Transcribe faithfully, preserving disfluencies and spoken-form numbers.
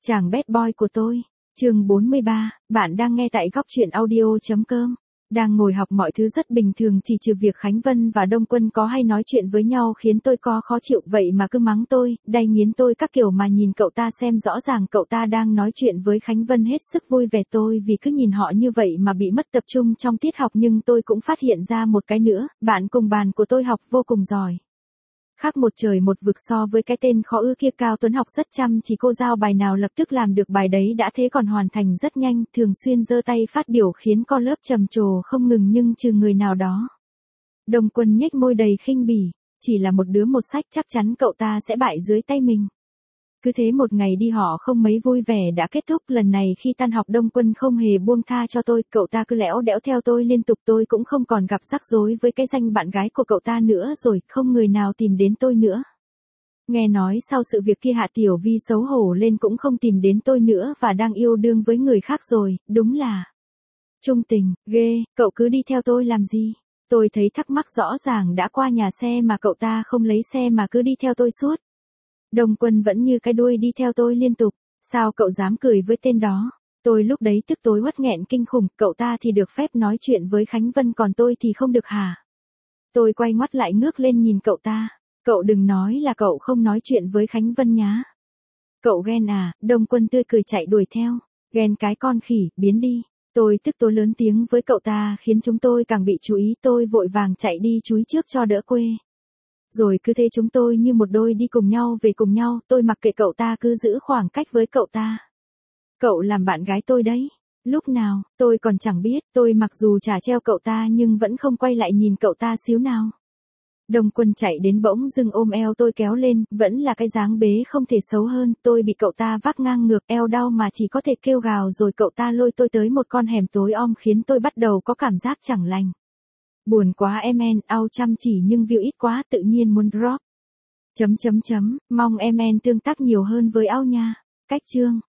Chàng bad boy của tôi. Chương bốn mươi ba, bạn đang nghe tại góc truyện audio chấm com. Đang ngồi học mọi thứ rất bình thường, chỉ trừ việc Khánh Vân và Đông Quân có hay nói chuyện với nhau khiến tôi có khó chịu, vậy mà cứ mắng tôi, đay nghiến tôi các kiểu, mà nhìn cậu ta xem, rõ ràng cậu ta đang nói chuyện với Khánh Vân hết sức vui vẻ. Tôi vì cứ nhìn họ như vậy mà bị mất tập trung trong tiết học. Nhưng tôi cũng phát hiện ra một cái nữa, bạn cùng bàn của tôi học vô cùng giỏi. Khác một trời một vực so với cái tên khó ưa kia. Cao Tuấn học rất chăm chỉ, cô giao bài nào lập tức làm được bài đấy, đã thế còn hoàn thành rất nhanh, thường xuyên giơ tay phát biểu khiến con lớp trầm trồ không ngừng, nhưng trừ người nào đó. Đông Quân nhếch môi đầy khinh bỉ, chỉ là một đứa một sách, chắc chắn cậu ta sẽ bại dưới tay mình. Cứ thế một ngày đi họ không mấy vui vẻ đã kết thúc. Lần này khi tan học, Đông Quân không hề buông tha cho tôi, cậu ta cứ lẽo đẽo theo tôi liên tục. Tôi cũng không còn gặp rắc rối với cái danh bạn gái của cậu ta nữa rồi, không người nào tìm đến tôi nữa. Nghe nói sau sự việc kia Hạ Tiểu Vi xấu hổ lên, cũng không tìm đến tôi nữa và đang yêu đương với người khác rồi. Đúng là trung tình, ghê. Cậu cứ đi theo tôi làm gì? Tôi thấy thắc mắc, rõ ràng đã qua nhà xe mà cậu ta không lấy xe mà cứ đi theo tôi suốt. Đông Quân vẫn như cái đuôi đi theo tôi liên tục. Sao cậu dám cười với tên đó? Tôi lúc đấy tức tối uất nghẹn kinh khủng, cậu ta thì được phép nói chuyện với Khánh Vân, còn tôi thì không được hả? Tôi quay ngoắt lại ngước lên nhìn cậu ta. Cậu đừng nói là cậu không nói chuyện với Khánh Vân nhá. Cậu ghen à? Đông Quân tươi cười chạy đuổi theo. Ghen cái con khỉ, biến đi. Tôi tức tối lớn tiếng với cậu ta khiến chúng tôi càng bị chú ý. Tôi vội vàng chạy đi chúi trước cho đỡ quê. Rồi cứ thế chúng tôi như một đôi đi cùng nhau về cùng nhau. Tôi mặc kệ cậu ta, cứ giữ khoảng cách với cậu ta. Cậu làm bạn gái tôi đấy. Lúc nào, tôi còn chẳng biết. Tôi mặc dù chả treo cậu ta nhưng vẫn không quay lại nhìn cậu ta xíu nào. Đông Quân chạy đến bỗng dưng ôm eo tôi kéo lên, vẫn là cái dáng bế không thể xấu hơn. Tôi bị cậu ta vác ngang ngược, eo đau mà chỉ có thể kêu gào. Rồi cậu ta lôi tôi tới một con hẻm tối om khiến tôi bắt đầu có cảm giác chẳng lành. Buồn quá em en, ao chăm chỉ nhưng view ít quá, tự nhiên muốn drop. Chấm chấm chấm, mong em en tương tác nhiều hơn với ao nha. Cách chương.